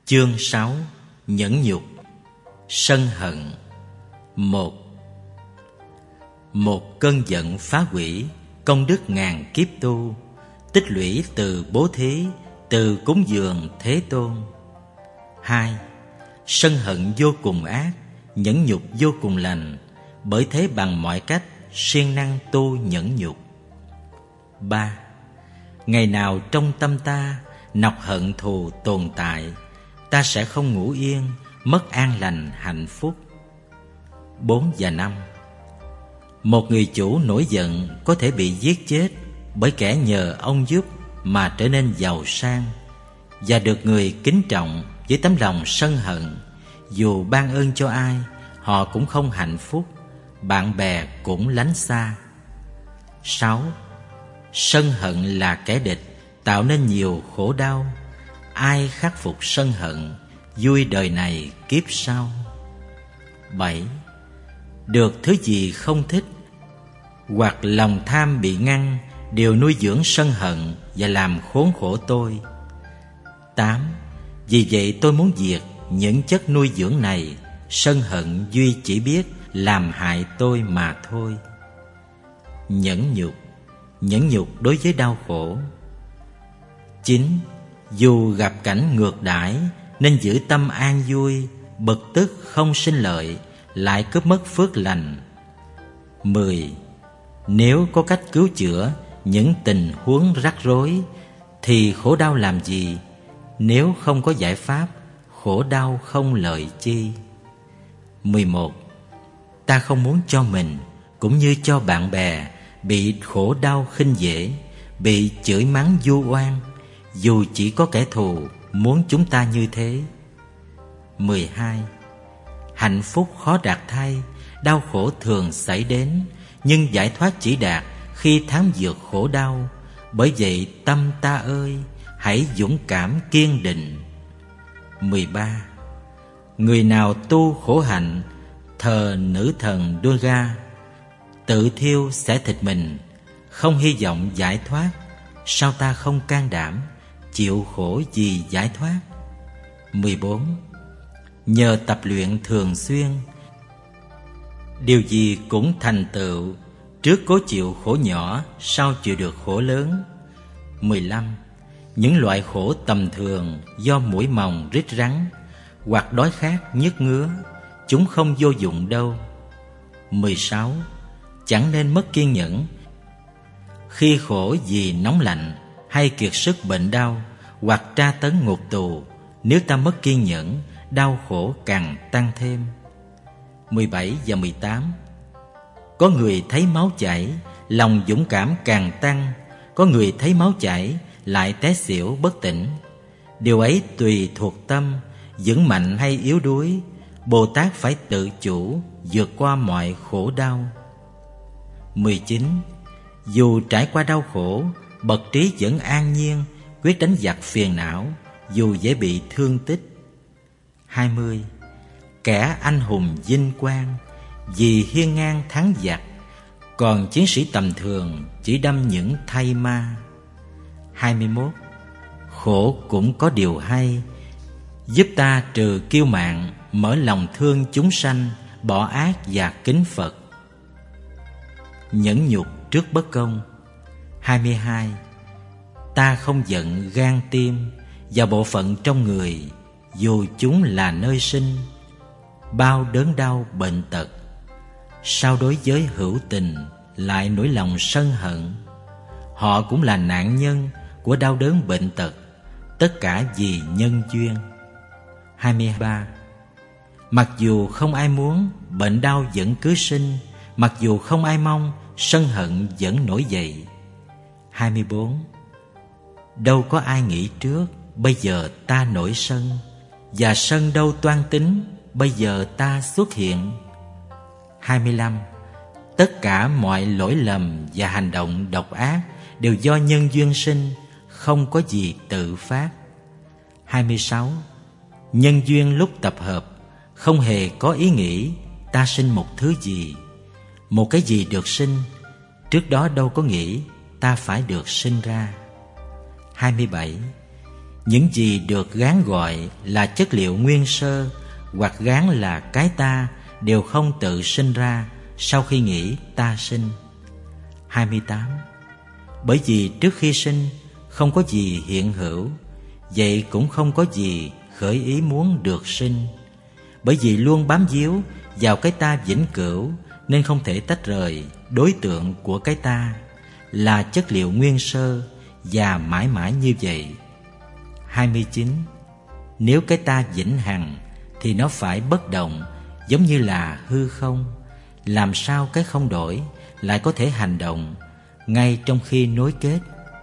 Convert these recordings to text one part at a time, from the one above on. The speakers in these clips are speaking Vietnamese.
Chương 6. Nhẫn nhục. Sân hận. 1. Một cơn giận phá hủy công đức ngàn kiếp tu, tích lũy từ bố thí, từ cúng dường Thế Tôn. 2. Sân hận vô cùng ác, nhẫn nhục vô cùng lành, bởi thế bằng mọi cách siêng năng tu nhẫn nhục. 3. Ngày nào trong tâm ta nọc hận thù tồn tại, ta sẽ không ngủ yên, mất an lành hạnh phúc. 4 và 5. Một người chủ nổi giận có thể bị giết chết bởi kẻ nhờ ông giúp mà trở nên giàu sang, và được người kính trọng với tấm lòng sân hận. Dù ban ơn cho ai, họ cũng không hạnh phúc, bạn bè cũng lánh xa. 6. Sân hận là kẻ địch, tạo nên nhiều khổ đau. Ai khắc phục sân hận, vui đời này kiếp sau. 7. Được thứ gì không thích, hoặc lòng tham bị ngăn, đều nuôi dưỡng sân hận và làm khốn khổ tôi. 8. Vì vậy tôi muốn diệt những chất nuôi dưỡng này. Sân hận duy chỉ biết làm hại tôi mà thôi. Nhẫn nhục. Nhẫn nhục đối với đau khổ. 9. Dù gặp cảnh ngược đãi, nên giữ tâm an vui, bực tức không sinh lợi, lại cướp mất phước lành. 10. Nếu có cách cứu chữa những tình huống rắc rối, thì khổ đau làm gì? Nếu không có giải pháp, khổ đau không lợi chi. 11. Ta không muốn cho mình cũng như cho bạn bè bị khổ đau khinh dễ, bị chửi mắng vu oan, dù chỉ có kẻ thù muốn chúng ta như thế. 12. Hạnh phúc khó đạt thay, đau khổ thường xảy đến, nhưng giải thoát chỉ đạt khi thắng vượt khổ đau. Bởi vậy tâm ta ơi, hãy dũng cảm kiên định. 13. Người nào tu khổ hạnh, thờ nữ thần Durga, tự thiêu xẻ thịt mình, không hy vọng giải thoát, sao ta không can đảm chịu khổ vì giải thoát? 14. Nhờ tập luyện thường xuyên, điều gì cũng thành tựu, trước cố chịu khổ nhỏ, sau chịu được khổ lớn. 15. Những loại khổ tầm thường do muỗi mòng rít rắn, hoặc đói khát nhức ngứa, chúng không vô dụng đâu. 16. Chẳng nên mất kiên nhẫn khi khổ vì nóng lạnh, hay kiệt sức bệnh đau, hoặc tra tấn ngục tù. Nếu ta mất kiên nhẫn, đau khổ càng tăng thêm. 17 và 18. Có người thấy máu chảy, lòng dũng cảm càng tăng. Có người thấy máu chảy, lại té xỉu bất tỉnh. Điều ấy tùy thuộc tâm, vững mạnh hay yếu đuối. Bồ Tát phải tự chủ, vượt qua mọi khổ đau. 19. Dù trải qua đau khổ, bậc trí vẫn an nhiên, quyết đánh giặc phiền não, dù dễ bị thương tích. 20. Kẻ anh hùng vinh quang, vì hiên ngang thắng giặc, còn chiến sĩ tầm thường chỉ đâm những thay ma. 21. Khổ cũng có điều hay, giúp ta trừ kiêu mạn, mở lòng thương chúng sanh, bỏ ác và kính Phật. Nhẫn nhục trước bất công. 22. Ta không giận gan tim và bộ phận trong người, dù chúng là nơi sinh, bao đớn đau bệnh tật. Sao đối với hữu tình lại nỗi lòng sân hận? Họ cũng là nạn nhân của đau đớn bệnh tật, tất cả vì nhân duyên. 23. Mặc dù không ai muốn, bệnh đau vẫn cứ sinh. Mặc dù không ai mong, sân hận vẫn nổi dậy. 24. Đâu có ai nghĩ trước, bây giờ ta nổi sân, và sân đâu toan tính, bây giờ ta xuất hiện. 25. Tất cả mọi lỗi lầm và hành động độc ác đều do nhân duyên sinh, không có gì tự phát. 26. Nhân duyên lúc tập hợp, không hề có ý nghĩ ta sinh một thứ gì. Một cái gì được sinh, trước đó đâu có nghĩ ta phải được sinh ra. 27. Những gì được gán gọi là chất liệu nguyên sơ hoặc gán là cái ta đều không tự sinh ra sau khi nghĩ ta sinh. 28. Bởi vì trước khi sinh không có gì hiện hữu, vậy cũng không có gì khởi ý muốn được sinh. Bởi vì luôn bám víu vào cái ta vĩnh cửu nên không thể tách rời đối tượng của cái ta là chất liệu nguyên sơ và mãi mãi như vậy. 29. Nếu cái ta vĩnh hằng thì nó phải bất động, giống như là hư không. Làm sao cái không đổi lại có thể hành động ngay trong khi nối kết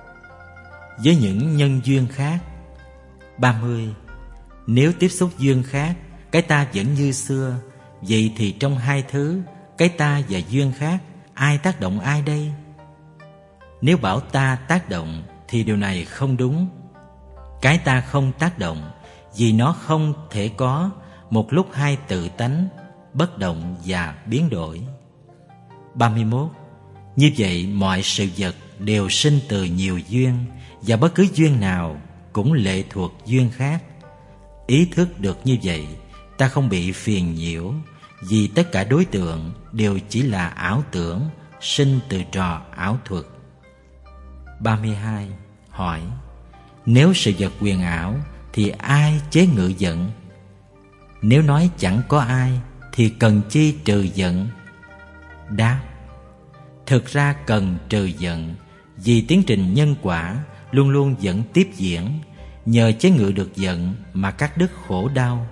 với những nhân duyên khác? 30. Nếu tiếp xúc duyên khác, cái ta vẫn như xưa, vậy thì trong hai thứ, cái ta và duyên khác, ai tác động ai đây? Nếu bảo ta tác động thì điều này không đúng. Cái ta không tác động vì nó không thể có một lúc hai tự tánh, bất động và biến đổi. 31. Như vậy mọi sự vật đều sinh từ nhiều duyên, và bất cứ duyên nào cũng lệ thuộc duyên khác. Ý thức được như vậy, ta không bị phiền nhiễu, vì tất cả đối tượng đều chỉ là ảo tưởng, sinh từ trò ảo thuật. 32. Hỏi: nếu sự vật huyền ảo thì ai chế ngự giận? Nếu nói chẳng có ai thì cần chi trừ giận? Đáp: thực ra cần trừ giận, vì tiến trình nhân quả luôn luôn vẫn tiếp diễn, nhờ chế ngự được giận mà cắt đứt khổ đau.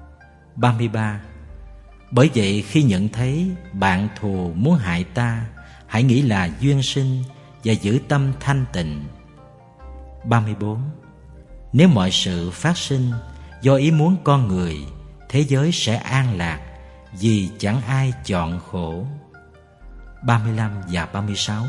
33. Bởi vậy khi nhận thấy bạn thù muốn hại ta, hãy nghĩ là duyên sinh và giữ tâm thanh tịnh. 34. Nếu mọi sự phát sinh do ý muốn con người, thế giới sẽ an lạc, vì chẳng ai chọn khổ. 35 và 36.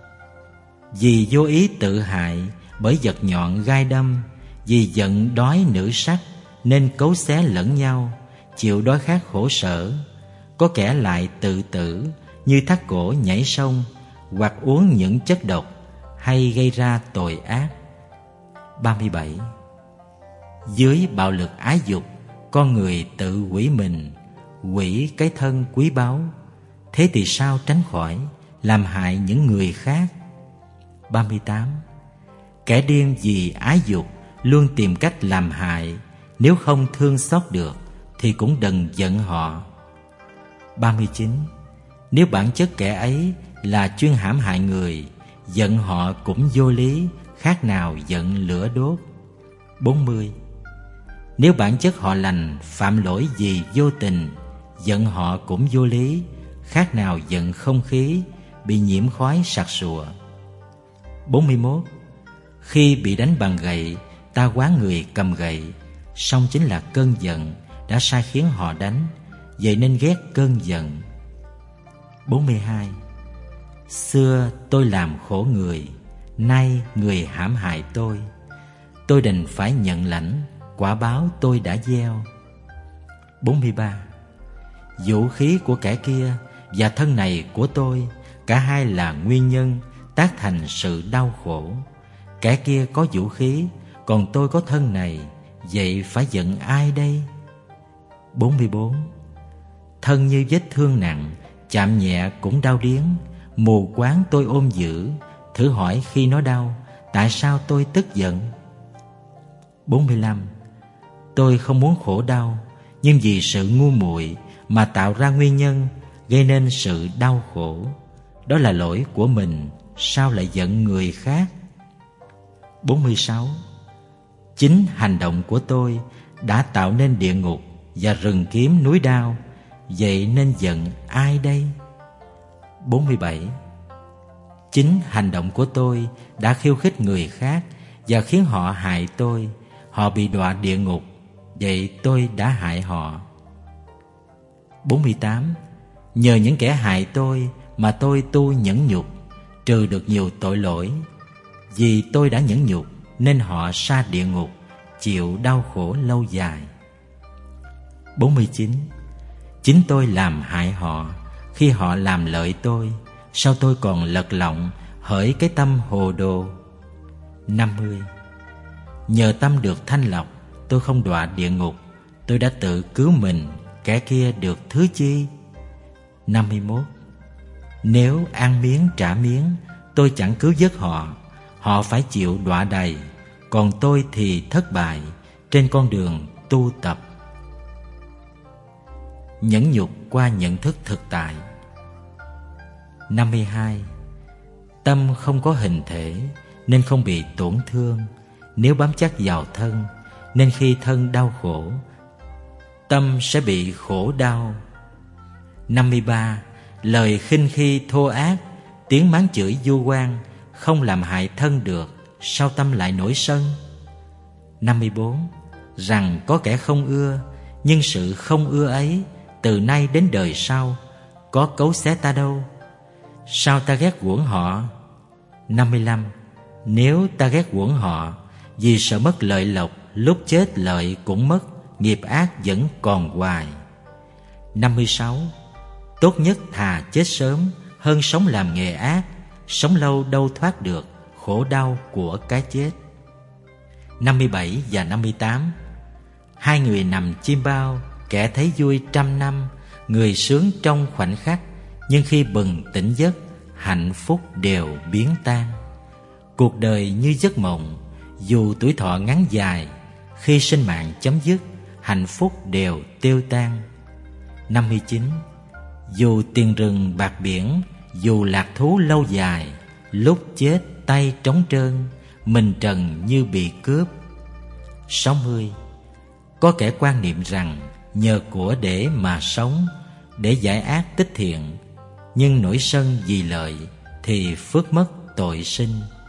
Vì vô ý tự hại bởi vật nhọn gai đâm, vì giận đói nữ sắc nên cấu xé lẫn nhau, chịu đói khát khổ sở. Có kẻ lại tự tử như thắt cổ nhảy sông, hoặc uống những chất độc hay gây ra tội ác. 37. Dưới bạo lực ái dục, con người tự hủy mình, hủy cái thân quý báu. Thế thì sao tránh khỏi làm hại những người khác? 38. Kẻ điên vì ái dục luôn tìm cách làm hại, nếu không thương xót được thì cũng đừng giận họ. 39. Nếu bản chất kẻ ấy là chuyên hãm hại người, giận họ cũng vô lý, khác nào giận lửa đốt. 40. Nếu bản chất họ lành, phạm lỗi vì vô tình, giận họ cũng vô lý, khác nào giận không khí bị nhiễm khói sặc sụa. 41. Khi bị đánh bằng gậy, ta quán người cầm gậy, song chính là cơn giận đã sai khiến họ đánh, vậy nên ghét cơn giận. 42. Xưa tôi làm khổ người, nay người hãm hại tôi đành phải nhận lãnh quả báo tôi đã gieo. 43. Vũ khí của kẻ kia và thân này của tôi, cả hai là nguyên nhân tác thành sự đau khổ. Kẻ kia có vũ khí, còn tôi có thân này, vậy phải giận ai đây? 44. Thân như vết thương nặng, chạm nhẹ cũng đau điếng, mù quáng tôi ôm giữ, thử hỏi khi nó đau, tại sao tôi tức giận? 45. Tôi không muốn khổ đau, nhưng vì sự ngu muội mà tạo ra nguyên nhân gây nên sự đau khổ. Đó là lỗi của mình, sao lại giận người khác? 46. Chính hành động của tôi đã tạo nên địa ngục và rừng kiếm núi đao, vậy nên giận ai đây? 47. Chính hành động của tôi đã khiêu khích người khác và khiến họ hại tôi, họ bị đọa địa ngục, vậy tôi đã hại họ. 48. Nhờ những kẻ hại tôi mà tôi tu nhẫn nhục, trừ được nhiều tội lỗi. Vì tôi đã nhẫn nhục nên họ sa địa ngục, chịu đau khổ lâu dài. 49. Chính tôi làm hại họ, khi họ làm lợi tôi, sao tôi còn lật lọng hỡi cái tâm hồ đồ. 50. Nhờ tâm được thanh lọc, tôi không đọa địa ngục. Tôi đã tự cứu mình, kẻ kia được thứ chi? 51. Nếu ăn miếng trả miếng, tôi chẳng cứu vớt họ. Họ phải chịu đọa đầy, còn tôi thì thất bại trên con đường tu tập. Nhẫn nhục qua nhận thức thực tại. 52. Tâm không có hình thể nên không bị tổn thương. Nếu bám chắc vào thân, nên khi thân đau khổ, tâm sẽ bị khổ đau. 53. Lời khinh khi thô ác, tiếng mắng chửi vu oan không làm hại thân được, sao tâm lại nổi sân? 54. Rằng có kẻ không ưa, nhưng sự không ưa ấy từ nay đến đời sau có cấu xé ta đâu, sao ta ghét uổng họ? 55. Nếu ta ghét uổng họ, vì sợ mất lợi lộc, lúc chết lợi cũng mất, nghiệp ác vẫn còn hoài. 56. Tốt nhất thà chết sớm hơn sống làm nghề ác, sống lâu đâu thoát được khổ đau của cái chết. 57 và 58. Hai người nằm chim bao, kẻ thấy vui trăm năm, người sướng trong khoảnh khắc, nhưng khi bừng tỉnh giấc, hạnh phúc đều biến tan. Cuộc đời như giấc mộng, dù tuổi thọ ngắn dài, khi sinh mạng chấm dứt, hạnh phúc đều tiêu tan. 59. Dù tiền rừng bạc biển, dù lạc thú lâu dài, lúc chết tay trống trơn, mình trần như bị cướp. 60. Có kẻ quan niệm rằng nhờ của để mà sống, để giải ác tích thiện, nhưng nổi sân vì lợi thì phước mất tội sinh.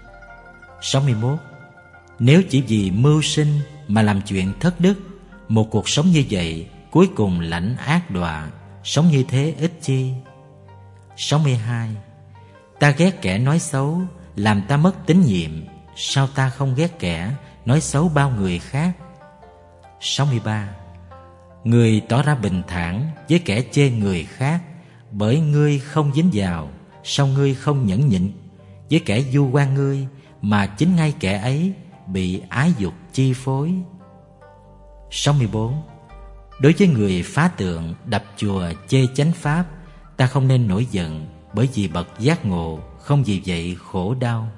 61. Nếu chỉ vì mưu sinh mà làm chuyện thất đức, một cuộc sống như vậy cuối cùng lãnh ác đọa, sống như thế ích chi? 62. Ta ghét kẻ nói xấu, làm ta mất tín nhiệm, sao ta không ghét kẻ nói xấu bao người khác? 63. Người tỏ ra bình thản với kẻ chê người khác, bởi ngươi không dính vào, sao ngươi không nhẫn nhịn với kẻ vu oan ngươi, mà chính ngay kẻ ấy bị ái dục chi phối? 64. Đối với người phá tượng, đập chùa, chê chánh pháp, ta không nên nổi giận, bởi vì bậc giác ngộ không vì vậy khổ đau.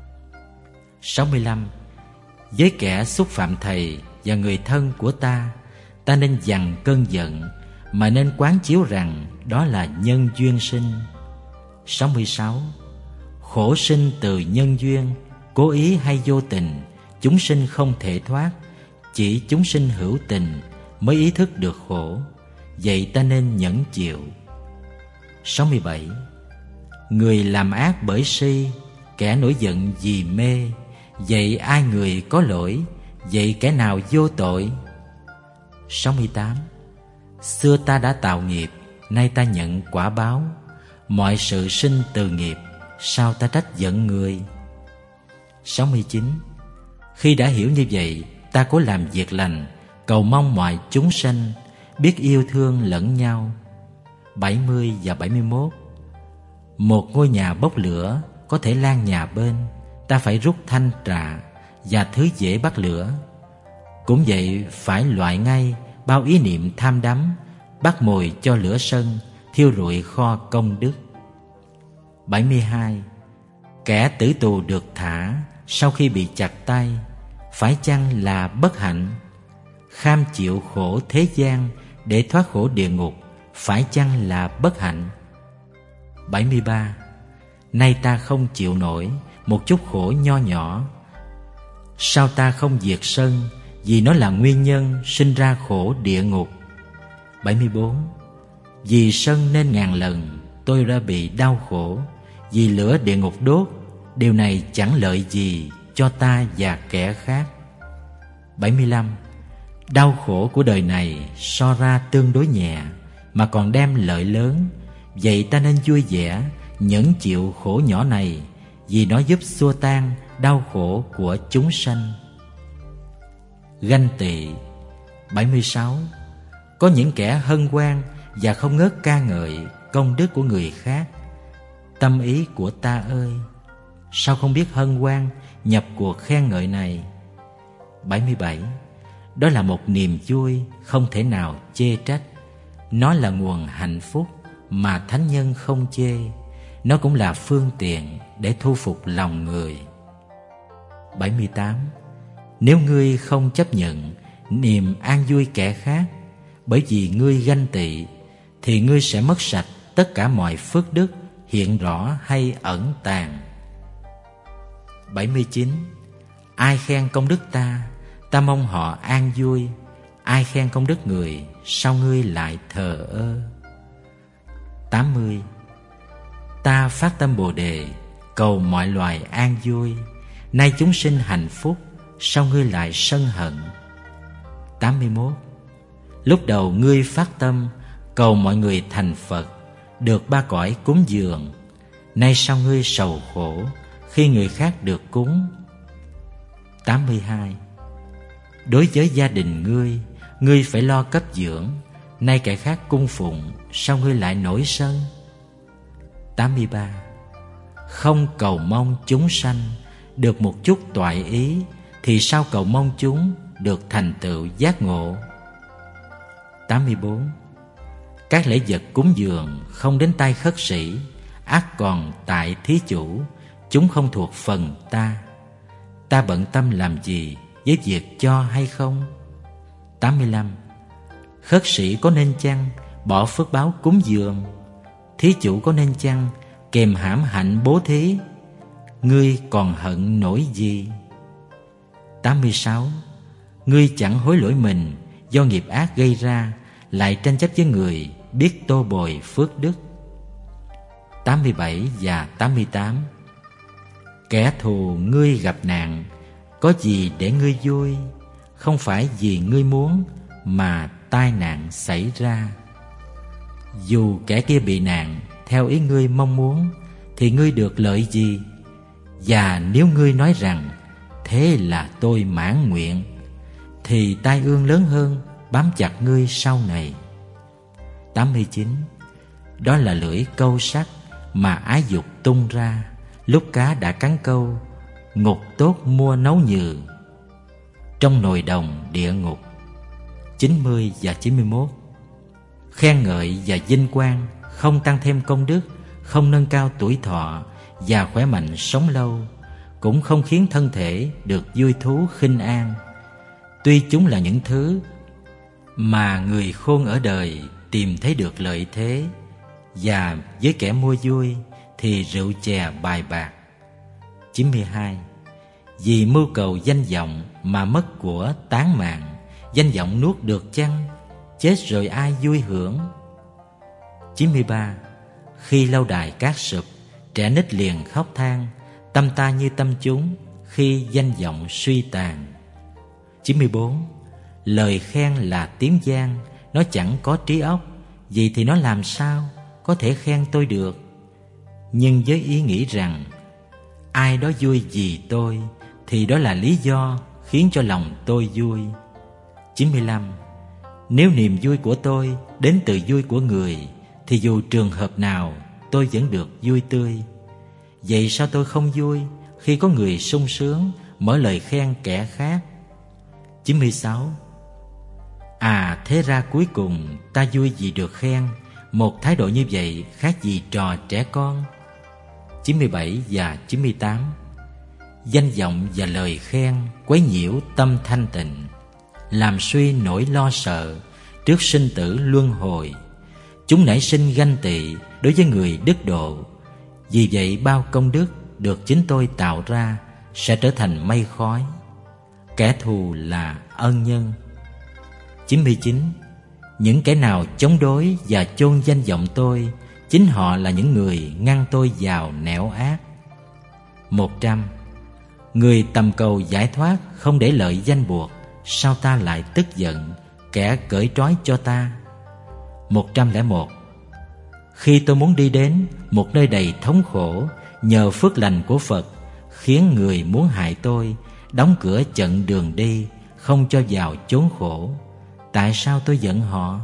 65. Với kẻ xúc phạm thầy và người thân của ta nên dằn cơn giận, mà nên quán chiếu rằng đó là nhân duyên sinh. 66. Khổ sinh từ nhân duyên, cố ý hay vô tình, chúng sinh không thể thoát, chỉ chúng sinh hữu tình mới ý thức được khổ, vậy ta nên nhẫn chịu. 67. Người làm ác bởi si, kẻ nổi giận vì mê, vậy ai người có lỗi, vậy kẻ nào vô tội? 68. Xưa ta đã tạo nghiệp, nay ta nhận quả báo, mọi sự sinh từ nghiệp, sao ta trách giận người? 69. Khi đã hiểu như vậy, ta cố làm việc lành, cầu mong mọi chúng sanh biết yêu thương lẫn nhau. 70 và 71. Một ngôi nhà bốc lửa có thể lan nhà bên, ta phải rút thanh trà và thứ dễ bắt lửa. Cũng vậy, phải loại ngay bao ý niệm tham đắm, bắt mồi cho lửa sân, thiêu rụi kho công đức. 72. Kẻ tử tù được thả sau khi bị chặt tay, phải chăng là bất hạnh? Kham chịu khổ thế gian để thoát khổ địa ngục, phải chăng là bất hạnh? 73. Nay ta không chịu nổi một chút khổ nho nhỏ, sao ta không diệt sân, vì nó là nguyên nhân sinh ra khổ địa ngục? 74. Vì sân nên ngàn lần tôi đã bị đau khổ, vì lửa địa ngục đốt, điều này chẳng lợi gì cho ta và kẻ khác. 75. Đau khổ của đời này so ra tương đối nhẹ, mà còn đem lợi lớn, vậy ta nên vui vẻ nhẫn chịu khổ nhỏ này, vì nó giúp xua tan đau khổ của chúng sanh. Ganh tị. 76. Có những kẻ hân hoan và không ngớt ca ngợi công đức của người khác. Tâm ý của ta ơi, sao không biết hân hoan nhập cuộc khen ngợi này? 77. Đó là một niềm vui không thể nào chê trách. Nó là nguồn hạnh phúc mà thánh nhân không chê. Nó cũng là phương tiện để thu phục lòng người. 78. Nếu ngươi không chấp nhận niềm an vui kẻ khác bởi vì ngươi ganh tị, thì ngươi sẽ mất sạch tất cả mọi phước đức hiện rõ hay ẩn tàng. 79. Ai khen công đức ta, ta mong họ an vui. Ai khen công đức người, sao ngươi lại thờ ơ? 80. Ta phát tâm Bồ Đề, cầu mọi loài an vui. Nay chúng sinh hạnh phúc, sao ngươi lại sân hận? 81. Lúc đầu ngươi phát tâm, cầu mọi người thành Phật, được ba cõi cúng dường. Nay sao ngươi sầu khổ khi người khác được cúng? 82. Đối với gia đình ngươi phải lo cấp dưỡng. Nay kẻ khác cung phụng, sao ngươi lại nổi sân? 83. Không cầu mong chúng sanh được một chút toại ý, thì sao cầu mong chúng được thành tựu giác ngộ? 84. Các lễ vật cúng dường không đến tay khất sĩ, ắt còn tại thí chủ, chúng không thuộc phần ta. Ta bận tâm làm gì với việc cho hay không? 85. Khất sĩ có nên chăng bỏ phước báo cúng dường? Thí chủ có nên chăng kèm hãm hạnh bố thí? Ngươi còn hận nổi gì? 86. Ngươi chẳng hối lỗi mình do nghiệp ác gây ra, lại tranh chấp với người biết tô bồi phước đức. 87 và 88. Kẻ thù ngươi gặp nạn, có gì để ngươi vui? Không phải vì ngươi muốn mà tai nạn xảy ra. Dù kẻ kia bị nạn theo ý ngươi mong muốn, thì ngươi được lợi gì? Và nếu ngươi nói rằng thế là tôi mãn nguyện, thì tai ương lớn hơn bám chặt ngươi sau này. 89. Đó là lưỡi câu sắt mà ái dục tung ra, lúc cá đã cắn câu, ngục tốt mua nấu nhừ, trong nồi đồng địa ngục. 90 và 91. Khen ngợi và vinh quang không tăng thêm công đức, không nâng cao tuổi thọ và khỏe mạnh sống lâu, cũng không khiến thân thể được vui thú khinh an. Tuy chúng là những thứ mà người khôn ở đời tìm thấy được lợi thế, và với kẻ mua vui thì rượu chè bài bạc. 92. Vì mưu cầu danh vọng mà mất của tán mạng, danh vọng nuốt được chăng? Chết rồi ai vui hưởng? 93. Khi lâu đài cát sụp, trẻ nít liền khóc than, tâm ta như tâm chúng khi danh vọng suy tàn. 94. Lời khen là tiếng gian, nó chẳng có trí óc, vậy thì nó làm sao có thể khen tôi được? Nhưng với ý nghĩ rằng ai đó vui vì tôi, thì đó là lý do khiến cho lòng tôi vui. 95. Nếu niềm vui của tôi đến từ vui của người, thì dù trường hợp nào tôi vẫn được vui tươi. Vậy sao tôi không vui khi có người sung sướng mở lời khen kẻ khác? 96. Thế ra cuối cùng ta vui vì được khen. Một thái độ như vậy khác gì trò trẻ con. 97 và 98. Danh vọng và lời khen quấy nhiễu tâm thanh tịnh, làm suy nỗi lo sợ trước sinh tử luân hồi. Chúng nảy sinh ganh tị đối với người đức độ. Vì vậy bao công đức được chính tôi tạo ra sẽ trở thành mây khói. Kẻ thù là ân nhân. 99. Những kẻ nào chống đối và chôn danh vọng tôi, chính họ là những người ngăn tôi vào nẻo ác. 100. Người tầm cầu giải thoát không để lợi danh buộc, sao ta lại tức giận kẻ cởi trói cho ta? 101. Khi tôi muốn đi đến một nơi đầy thống khổ, nhờ phước lành của Phật khiến người muốn hại tôi đóng cửa chặn đường đi, không cho vào chốn khổ, tại sao tôi giận họ?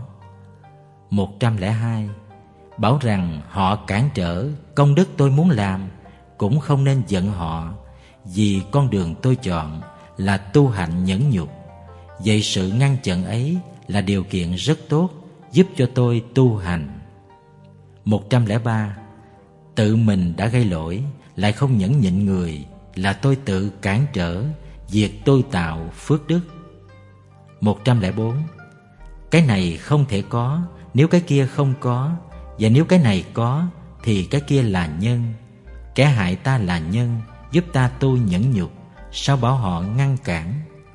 102. Bảo rằng họ cản trở công đức tôi muốn làm, cũng không nên giận họ, vì con đường tôi chọn là tu hạnh nhẫn nhục. Vậy sự ngăn chặn ấy là điều kiện rất tốt giúp cho tôi tu hành. 103. Tự mình đã gây lỗi lại không nhẫn nhịn người là tôi tự cản trở việc tôi tạo phước đức. 104. Cái này không thể có nếu cái kia không có, và nếu cái này có thì cái kia là nhân. Kẻ hại ta là nhân, giúp ta tu nhẫn nhục, sao bảo họ ngăn cản?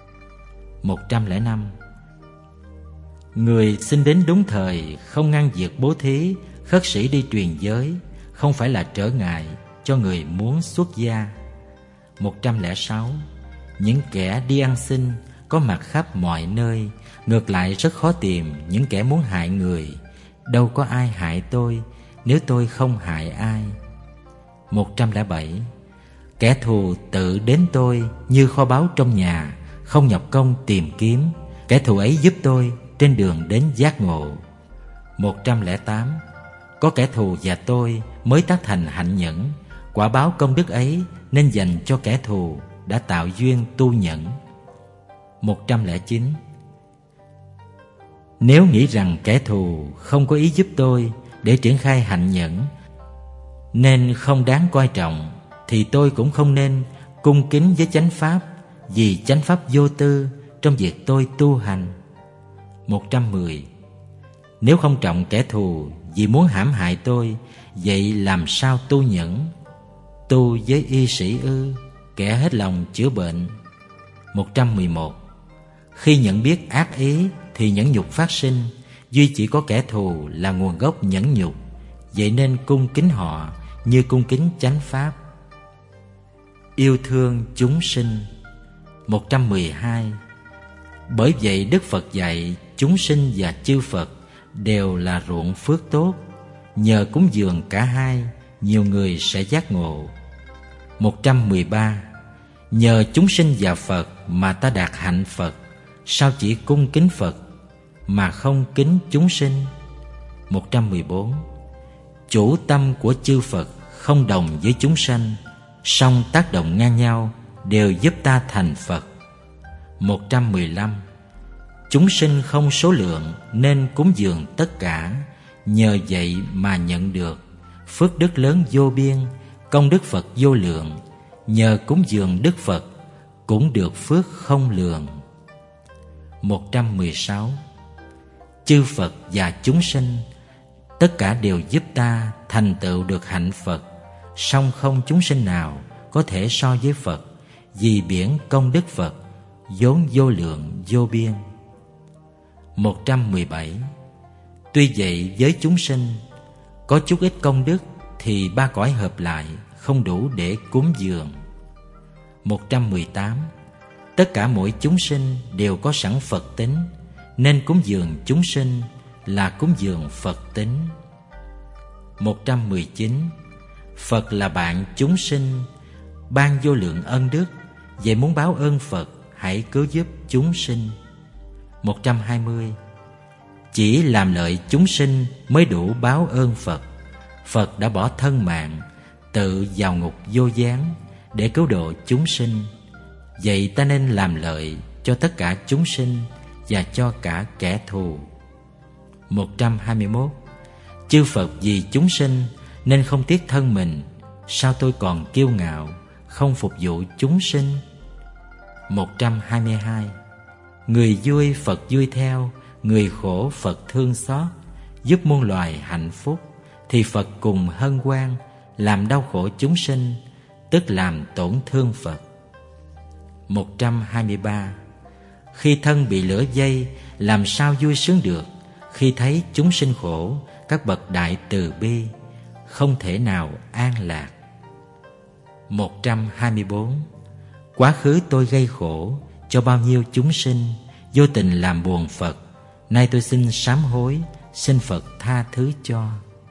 105. Người sinh đến đúng thời, không ngăn việc bố thí, khất sĩ đi truyền giới, không phải là trở ngại cho người muốn xuất gia. 106. Những kẻ đi ăn xin có mặt khắp mọi nơi, ngược lại rất khó tìm những kẻ muốn hại người. Đâu có ai hại tôi nếu tôi không hại ai. 107. Kẻ thù tự đến tôi như kho báu trong nhà, không nhập công tìm kiếm. Kẻ thù ấy giúp tôi trên đường đến giác ngộ. 108. Có kẻ thù và tôi mới tác thành hạnh nhẫn, quả báo công đức ấy nên dành cho kẻ thù đã tạo duyên tu nhẫn. 109. Nếu nghĩ rằng kẻ thù không có ý giúp tôi để triển khai hạnh nhẫn nên không đáng coi trọng, thì tôi cũng không nên cung kính với chánh pháp, vì chánh pháp vô tư trong việc tôi tu hành. 110. Nếu không trọng kẻ thù vì muốn hãm hại tôi, vậy làm sao tu nhẫn? Tu với y sĩ ư, kẻ hết lòng chữa bệnh. 111. Khi nhận biết ác ý thì nhẫn nhục phát sinh, duy chỉ có kẻ thù là nguồn gốc nhẫn nhục, vậy nên cung kính họ như cung kính chánh pháp. Yêu thương chúng sinh. 112. Bởi vậy Đức Phật dạy chúng sinh và chư Phật đều là ruộng phước tốt, nhờ cúng dường cả hai, nhiều người sẽ giác ngộ. 113. Nhờ chúng sinh và Phật mà ta đạt hạnh Phật, sao chỉ cung kính Phật mà không kính chúng sinh? 114. Chủ tâm của chư Phật không đồng với chúng sanh, song tác động ngang nhau đều giúp ta thành Phật. 115. Chúng sinh không số lượng nên cúng dường tất cả, nhờ vậy mà nhận được phước đức lớn vô biên, công đức Phật vô lượng. Nhờ cúng dường Đức Phật cũng được phước không lường. 116. Chư Phật và chúng sinh tất cả đều giúp ta thành tựu được hạnh Phật, song không chúng sinh nào có thể so với Phật, vì biển công đức Phật vốn vô lượng vô biên. 117. Tuy vậy với chúng sinh có chút ít công đức thì ba cõi hợp lại không đủ để cúng dường. 118. Tất cả mỗi chúng sinh đều có sẵn Phật tính, nên cúng dường chúng sinh là cúng dường Phật tính. 119. Phật là bạn chúng sinh, ban vô lượng ân đức, vậy muốn báo ơn Phật hãy cứu giúp chúng sinh. 120. Chỉ làm lợi chúng sinh mới đủ báo ơn Phật. Phật đã bỏ thân mạng, tự vào ngục vô gián để cứu độ chúng sinh. Vậy ta nên làm lợi cho tất cả chúng sinh và cho cả kẻ thù. 121. Chư Phật vì chúng sinh nên không tiếc thân mình, sao tôi còn kiêu ngạo không phục vụ chúng sinh? 122. Người vui Phật vui theo, người khổ Phật thương xót, giúp muôn loài hạnh phúc, thì Phật cùng hân hoan, làm đau khổ chúng sinh, tức làm tổn thương Phật. 123. Khi thân bị lửa dây, làm sao vui sướng được? Khi thấy chúng sinh khổ, các bậc đại từ bi, không thể nào an lạc. 124. Quá khứ tôi gây khổ cho bao nhiêu chúng sinh, vô tình làm buồn Phật, nay tôi xin sám hối, xin Phật tha thứ cho.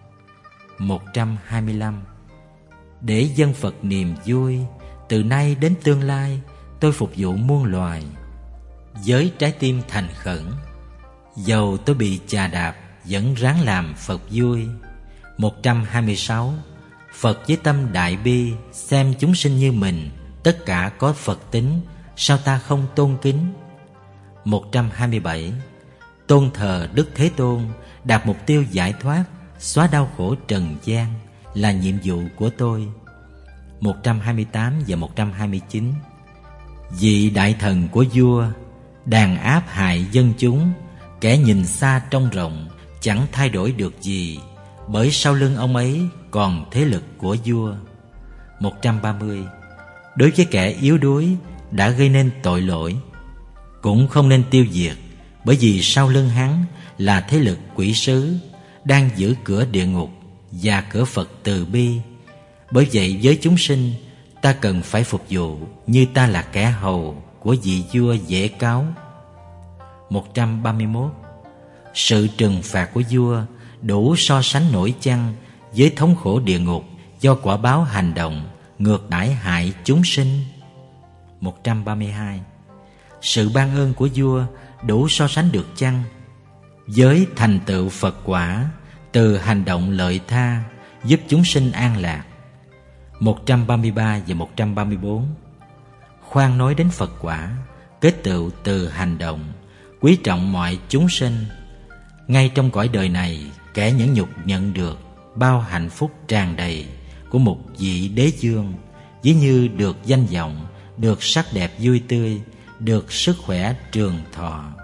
125. Để dân Phật niềm vui, từ nay đến tương lai tôi phục vụ muôn loài. Với trái tim thành khẩn, dầu tôi bị chà đạp vẫn ráng làm Phật vui. 126. Phật với tâm đại bi xem chúng sinh như mình, tất cả có Phật tính, sao ta không tôn kính? 127. Tôn thờ Đức Thế Tôn đạt mục tiêu giải thoát, xóa đau khổ trần gian là nhiệm vụ của tôi. 128 và 129. Vị đại thần của vua đàn áp hại dân chúng, kẻ nhìn xa trông rộng, chẳng thay đổi được gì, bởi sau lưng ông ấy còn thế lực của vua. 130. Đối với kẻ yếu đuối đã gây nên tội lỗi, cũng không nên tiêu diệt, bởi vì sau lưng hắn là thế lực quỷ sứ đang giữ cửa địa ngục và cửa Phật từ bi. Bởi vậy với chúng sinh, ta cần phải phục vụ như ta là kẻ hầu của vị vua dễ cáo. 131. Sự trừng phạt của vua đủ so sánh nổi chăng với thống khổ địa ngục do quả báo hành động ngược đãi hại chúng sinh? 132. Sự ban ơn của vua đủ so sánh được chăng với thành tựu Phật quả từ hành động lợi tha giúp chúng sinh an lạc? 133 và 134. Khoan nói đến Phật quả kết tựu từ hành động, quý trọng mọi chúng sinh. Ngay trong cõi đời này, kẻ nhẫn nhục nhận được bao hạnh phúc tràn đầy của một vị đế vương, ví như được danh vọng, được sắc đẹp vui tươi, được sức khỏe trường thọ.